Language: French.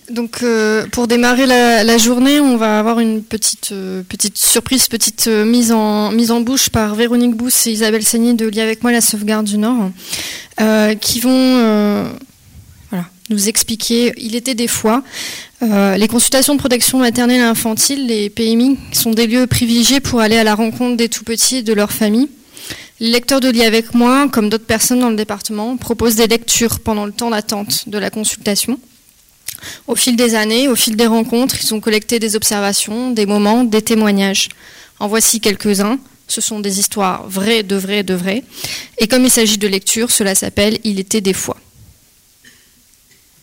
Donc, pour démarrer la journée, on va avoir une petite surprise, petite mise en bouche par Véronique Bousse et Isabelle Seigny de Lis avec moi la sauvegarde du Nord, qui vont nous expliquer. Il était des fois. Les consultations de protection maternelle et infantile, les PMI, sont des lieux privilégiés pour aller à la rencontre des tout-petits et de leurs familles. Les lecteurs de Lis avec moi, comme d'autres personnes dans le département, proposent des lectures pendant le temps d'attente de la consultation. Au fil des années, au fil des rencontres, ils ont collecté des observations, des moments, des témoignages. En voici quelques-uns. Ce sont des histoires vraies, de vraies, de vraies. Et comme il s'agit de lecture, cela s'appelle « Il était des fois ».